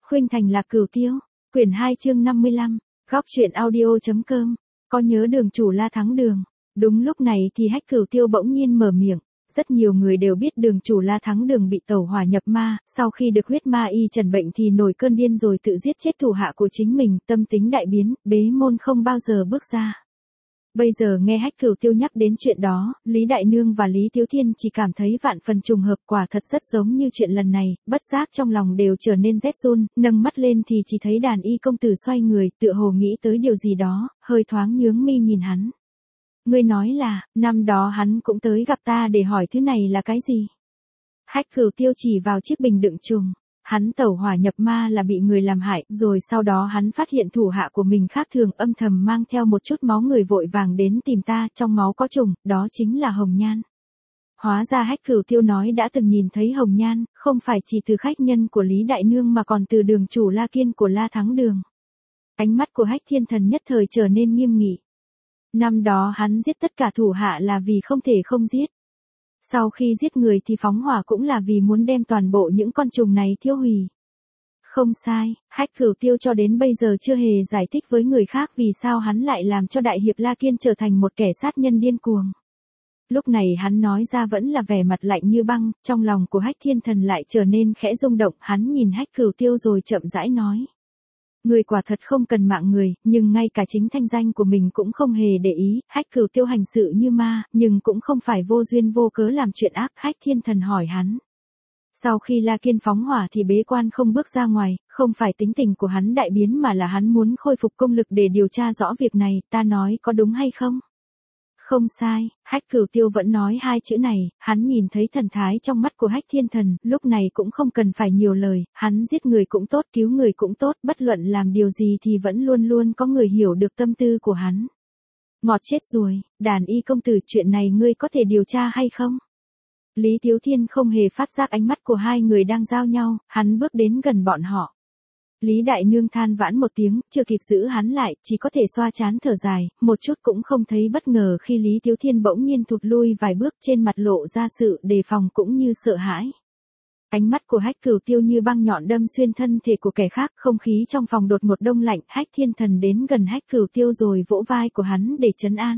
Khuynh Thành Lạc Cửu Tiêu, quyển 2 chương 55, góc truyện audio.com, có nhớ Đường chủ La Thắng Đường. Đúng lúc này thì Hách Cửu Tiêu bỗng nhiên mở miệng. Rất nhiều người đều biết Đường chủ La Thắng Đường bị tẩu hỏa nhập ma, sau khi được huyết ma y trần bệnh thì nổi cơn điên rồi tự giết chết thủ hạ của chính mình, tâm tính đại biến, bế môn không bao giờ bước ra. Bây giờ nghe Hách Cửu Tiêu nhắc đến chuyện đó, Lý Đại Nương và Lý Tiếu Thiên chỉ cảm thấy vạn phần trùng hợp, quả thật rất giống như chuyện lần này, bất giác trong lòng đều trở nên rét run, nâng mắt lên thì chỉ thấy Đàn Y công tử xoay người, tựa hồ nghĩ tới điều gì đó, hơi thoáng nhướng mi nhìn hắn. Ngươi nói là, năm đó hắn cũng tới gặp ta để hỏi thứ này là cái gì? Hách Cửu Tiêu chỉ vào chiếc bình đựng trùng. Hắn tẩu hỏa nhập ma là bị người làm hại, rồi sau đó hắn phát hiện thủ hạ của mình khác thường, âm thầm mang theo một chút máu người vội vàng đến tìm ta, trong máu có trùng, đó chính là hồng nhan. Hóa ra Hách Cửu Tiêu nói đã từng nhìn thấy hồng nhan, không phải chỉ từ khách nhân của Lý Đại Nương mà còn từ đường chủ La Kiên của La Thắng Đường. Ánh mắt của Hách Thiên Thần nhất thời trở nên nghiêm nghị. Năm đó hắn giết tất cả thủ hạ là vì không thể không giết. Sau khi giết người thì phóng hỏa cũng là vì muốn đem toàn bộ những con trùng này tiêu hủy. Không sai, Hách Cửu Tiêu cho đến bây giờ chưa hề giải thích với người khác vì sao hắn lại làm cho Đại Hiệp La Kiên trở thành một kẻ sát nhân điên cuồng. Lúc này hắn nói ra vẫn là vẻ mặt lạnh như băng, trong lòng của Hách Thiên Thần lại trở nên khẽ rung động, hắn nhìn Hách Cửu Tiêu rồi chậm rãi nói. Người quả thật không cần mạng người, nhưng ngay cả chính thanh danh của mình cũng không hề để ý, Hách Cửu Tiêu hành sự như ma, nhưng cũng không phải vô duyên vô cớ làm chuyện ác. Hách Thiên Thần hỏi hắn. Sau khi La Kiên phóng hỏa thì bế quan không bước ra ngoài, không phải tính tình của hắn đại biến mà là hắn muốn khôi phục công lực để điều tra rõ việc này, ta nói có đúng hay không? Không sai, Hách Cửu Tiêu vẫn nói hai chữ này, hắn nhìn thấy thần thái trong mắt của Hách Thiên Thần, lúc này cũng không cần phải nhiều lời, hắn giết người cũng tốt, cứu người cũng tốt, bất luận làm điều gì thì vẫn luôn luôn có người hiểu được tâm tư của hắn. Ngọt chết rồi, Đàn Y công tử, chuyện này ngươi có thể điều tra hay không? Lý Tiếu Thiên không hề phát giác ánh mắt của hai người đang giao nhau, hắn bước đến gần bọn họ. Lý Đại Nương than vãn một tiếng, chưa kịp giữ hắn lại, chỉ có thể xoa trán thở dài, một chút cũng không thấy bất ngờ khi Lý Tiếu Thiên bỗng nhiên thụt lui vài bước, trên mặt lộ ra sự đề phòng cũng như sợ hãi. Ánh mắt của Hách Cửu Tiêu như băng nhọn đâm xuyên thân thể của kẻ khác, không khí trong phòng đột ngột đông lạnh. Hách Thiên Thần đến gần Hách Cửu Tiêu rồi vỗ vai của hắn để trấn an.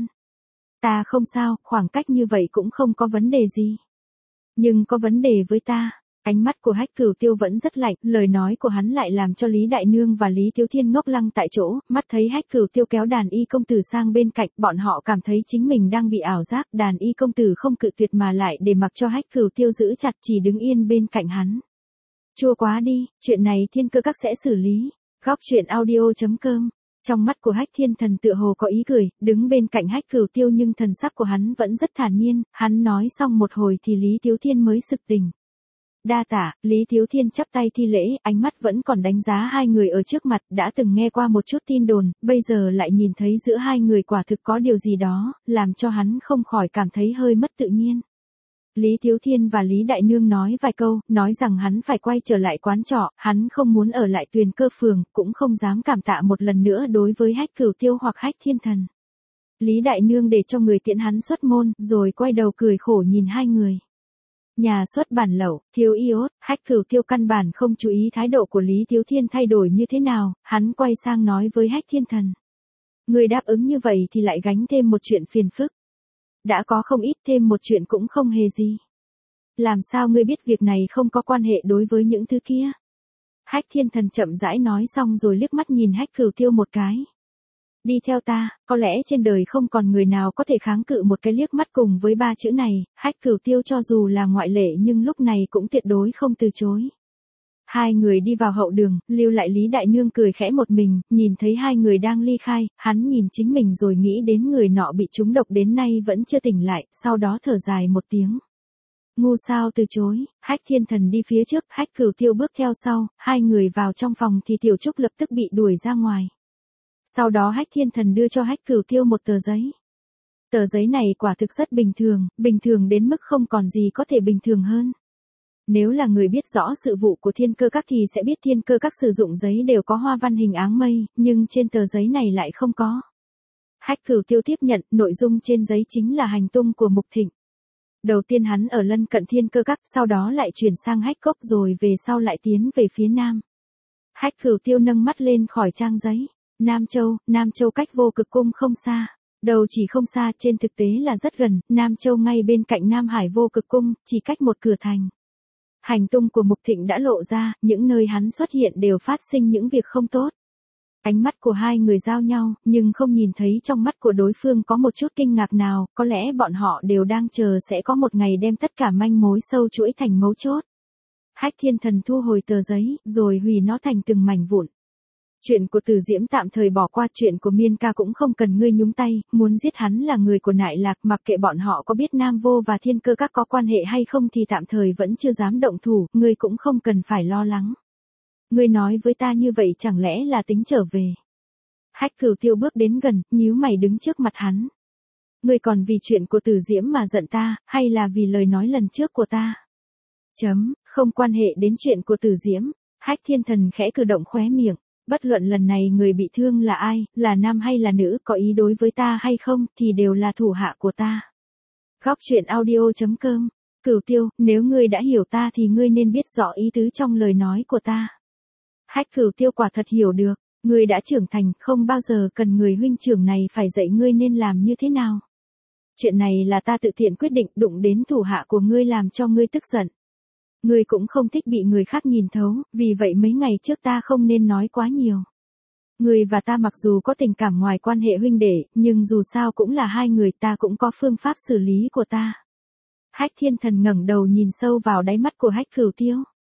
Ta không sao, khoảng cách như vậy cũng không có vấn đề gì. Nhưng có vấn đề với ta. Ánh mắt của Hách Cửu Tiêu vẫn rất lạnh, lời nói của hắn lại làm cho Lý Đại Nương và Lý Tiếu Thiên ngốc lăng tại chỗ, mắt thấy Hách Cửu Tiêu kéo Đàn Y công tử sang bên cạnh, bọn họ cảm thấy chính mình đang bị ảo giác, Đàn Y công tử không cự tuyệt mà lại để mặc cho Hách Cửu Tiêu giữ chặt, chỉ đứng yên bên cạnh hắn. Chua quá đi, chuyện này Thiên Cơ Các sẽ xử lý. Góc truyện audio.com. Trong mắt của Hách Thiên Thần tựa hồ có ý cười, đứng bên cạnh Hách Cửu Tiêu nhưng thần sắc của hắn vẫn rất thản nhiên, hắn nói xong một hồi thì Lý Tiếu Thiên mới sực tỉnh. Đa tạ, Lý Tiếu Thiên chắp tay thi lễ, ánh mắt vẫn còn đánh giá hai người ở trước mặt, đã từng nghe qua một chút tin đồn, bây giờ lại nhìn thấy giữa hai người quả thực có điều gì đó, làm cho hắn không khỏi cảm thấy hơi mất tự nhiên. Lý Tiếu Thiên và Lý Đại Nương nói vài câu, nói rằng hắn phải quay trở lại quán trọ, hắn không muốn ở lại Tuyền Cơ Phường, cũng không dám cảm tạ một lần nữa đối với Hách Cửu Tiêu hoặc Hách Thiên Thần. Lý Đại Nương để cho người tiễn hắn xuất môn, rồi quay đầu cười khổ nhìn hai người. Nhà xuất bản lậu, thiếu iốt, Hách Cửu Tiêu căn bản không chú ý thái độ của Lý Tiếu Thiên thay đổi như thế nào, hắn quay sang nói với Hách Thiên Thần. Người đáp ứng như vậy thì lại gánh thêm một chuyện phiền phức. Đã có không ít, thêm một chuyện cũng không hề gì. Làm sao ngươi biết việc này không có quan hệ đối với những thứ kia? Hách Thiên Thần chậm rãi nói xong rồi liếc mắt nhìn Hách Cửu Tiêu một cái. Đi theo ta, có lẽ trên đời không còn người nào có thể kháng cự một cái liếc mắt cùng với ba chữ này, Hách Cửu Tiêu cho dù là ngoại lệ nhưng lúc này cũng tuyệt đối không từ chối. Hai người đi vào hậu đường, lưu lại Lý Đại Nương cười khẽ một mình, nhìn thấy hai người đang ly khai, hắn nhìn chính mình rồi nghĩ đến người nọ bị trúng độc đến nay vẫn chưa tỉnh lại, sau đó thở dài một tiếng. Ngu sao từ chối, Hách Thiên Thần đi phía trước, Hách Cửu Tiêu bước theo sau, hai người vào trong phòng thì Tiểu Trúc lập tức bị đuổi ra ngoài. Sau đó Hách Thiên Thần đưa cho Hách Cửu Tiêu một tờ giấy. Tờ giấy này quả thực rất bình thường đến mức không còn gì có thể bình thường hơn. Nếu là người biết rõ sự vụ của Thiên Cơ Các thì sẽ biết Thiên Cơ Các sử dụng giấy đều có hoa văn hình áng mây, nhưng trên tờ giấy này lại không có. Hách Cửu Tiêu tiếp nhận, nội dung trên giấy chính là hành tung của Mục Thịnh. Đầu tiên hắn ở lân cận Thiên Cơ Các, sau đó lại chuyển sang Hách Cốc rồi về sau lại tiến về phía nam. Hách Cửu Tiêu nâng mắt lên khỏi trang giấy. Nam Châu cách Vô Cực Cung không xa. Đầu chỉ không xa, trên thực tế là rất gần, Nam Châu ngay bên cạnh Nam Hải Vô Cực Cung, chỉ cách một cửa thành. Hành tung của Mục Thịnh đã lộ ra, những nơi hắn xuất hiện đều phát sinh những việc không tốt. Ánh mắt của hai người giao nhau, nhưng không nhìn thấy trong mắt của đối phương có một chút kinh ngạc nào, có lẽ bọn họ đều đang chờ sẽ có một ngày đem tất cả manh mối sâu chuỗi thành mấu chốt. Hách Thiên Thần thu hồi tờ giấy, rồi hủy nó thành từng mảnh vụn. Chuyện của Từ Diễm tạm thời bỏ qua, chuyện của Miên Ca cũng không cần ngươi nhúng tay, muốn giết hắn là người của Nại Lạc, mặc kệ bọn họ có biết Nam Vô và Thiên Cơ Các có quan hệ hay không thì tạm thời vẫn chưa dám động thủ, ngươi cũng không cần phải lo lắng. Ngươi nói với ta như vậy chẳng lẽ là tính trở về? Hách Cửu Tiêu bước đến gần, nhíu mày đứng trước mặt hắn. Ngươi còn vì chuyện của Từ Diễm mà giận ta, hay là vì lời nói lần trước của ta? Không quan hệ đến chuyện của Từ Diễm. Hách Thiên Thần khẽ cử động khóe miệng. Bất luận lần này người bị thương là ai, là nam hay là nữ, có ý đối với ta hay không, thì đều là thủ hạ của ta. Góc truyện audio.com. Cửu Tiêu, nếu ngươi đã hiểu ta thì ngươi nên biết rõ ý tứ trong lời nói của ta. Hách Cửu Tiêu quả thật hiểu được, ngươi đã trưởng thành, không bao giờ cần người huynh trưởng này phải dạy ngươi nên làm như thế nào. Chuyện này là ta tự tiện quyết định, đụng đến thủ hạ của ngươi làm cho ngươi tức giận. Ngươi cũng không thích bị người khác nhìn thấu, vì vậy mấy ngày trước ta không nên nói quá nhiều. Ngươi và ta mặc dù có tình cảm ngoài quan hệ huynh đệ, nhưng dù sao cũng là hai người, ta cũng có phương pháp xử lý của ta. Hách Thiên Thần ngẩng đầu nhìn sâu vào đáy mắt của Hách Cửu Tiêu.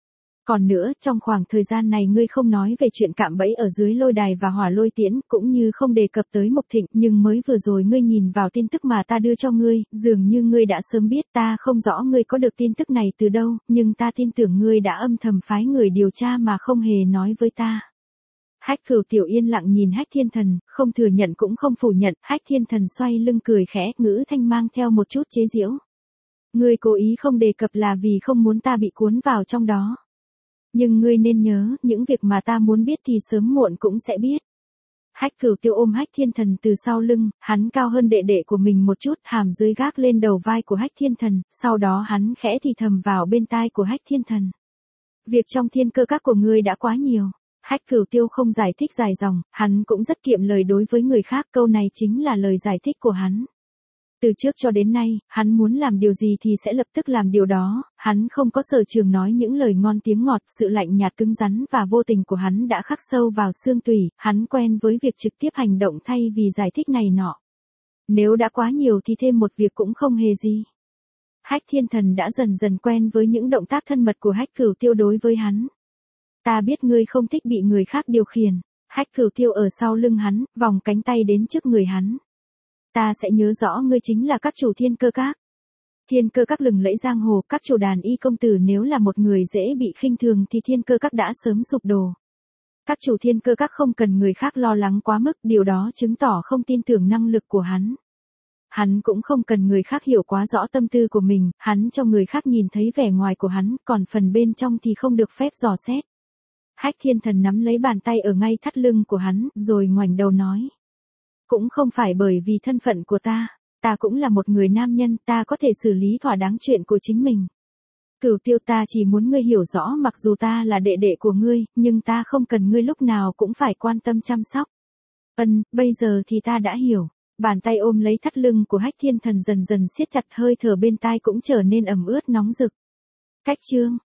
Còn nữa, trong khoảng thời gian này ngươi không nói về chuyện cạm bẫy ở dưới lôi đài và hỏa lôi tiễn, cũng như không đề cập tới Mục Thịnh, nhưng mới vừa rồi ngươi nhìn vào tin tức mà ta đưa cho ngươi, dường như ngươi đã sớm biết, ta không rõ ngươi có được tin tức này từ đâu, nhưng ta tin tưởng ngươi đã âm thầm phái người điều tra mà không hề nói với ta. Hách Cửu Tiểu yên lặng nhìn Hách Thiên Thần, không thừa nhận cũng không phủ nhận, Hách Thiên Thần xoay lưng cười khẽ, ngữ thanh mang theo một chút chế giễu. Ngươi cố ý không đề cập là vì không muốn ta bị cuốn vào trong đó. Nhưng ngươi nên nhớ, những việc mà ta muốn biết thì sớm muộn cũng sẽ biết. Hách Cửu Tiêu ôm Hách Thiên Thần từ sau lưng, hắn cao hơn đệ đệ của mình một chút, hàm dưới gác lên đầu vai của Hách Thiên Thần, sau đó hắn khẽ thì thầm vào bên tai của Hách Thiên Thần. Việc trong Thiên Cơ Các của ngươi đã quá nhiều. Hách Cửu Tiêu không giải thích dài dòng, hắn cũng rất kiệm lời đối với người khác, câu này chính là lời giải thích của hắn. Từ trước cho đến nay, hắn muốn làm điều gì thì sẽ lập tức làm điều đó, hắn không có sở trường nói những lời ngon tiếng ngọt, sự lạnh nhạt cứng rắn và vô tình của hắn đã khắc sâu vào xương tủy, hắn quen với việc trực tiếp hành động thay vì giải thích này nọ. Nếu đã quá nhiều thì thêm một việc cũng không hề gì. Hách Thiên Thần đã dần dần quen với những động tác thân mật của Hách Cửu Tiêu đối với hắn. Ta biết ngươi không thích bị người khác điều khiển. Hách Cửu Tiêu ở sau lưng hắn, vòng cánh tay đến trước người hắn. Ta sẽ nhớ rõ ngươi chính là các chủ Thiên Cơ Các. Thiên Cơ Các lừng lẫy giang hồ, các chủ đàn y công tử nếu là một người dễ bị khinh thường thì Thiên Cơ Các đã sớm sụp đổ. Các chủ Thiên Cơ Các không cần người khác lo lắng quá mức, điều đó chứng tỏ không tin tưởng năng lực của hắn. Hắn cũng không cần người khác hiểu quá rõ tâm tư của mình, hắn cho người khác nhìn thấy vẻ ngoài của hắn, còn phần bên trong thì không được phép dò xét. Hách Thiên Thần nắm lấy bàn tay ở ngay thắt lưng của hắn, rồi ngoảnh đầu nói. Cũng không phải bởi vì thân phận của ta cũng là một người nam nhân, ta có thể xử lý thỏa đáng chuyện của chính mình. Cửu Tiêu, ta chỉ muốn ngươi hiểu rõ, mặc dù ta là đệ đệ của ngươi, nhưng ta không cần ngươi lúc nào cũng phải quan tâm chăm sóc. Bây giờ thì ta đã hiểu. Bàn tay ôm lấy thắt lưng của Hách Thiên Thần dần dần siết chặt, hơi thở bên tai cũng trở nên ẩm ướt nóng rực. Cách chương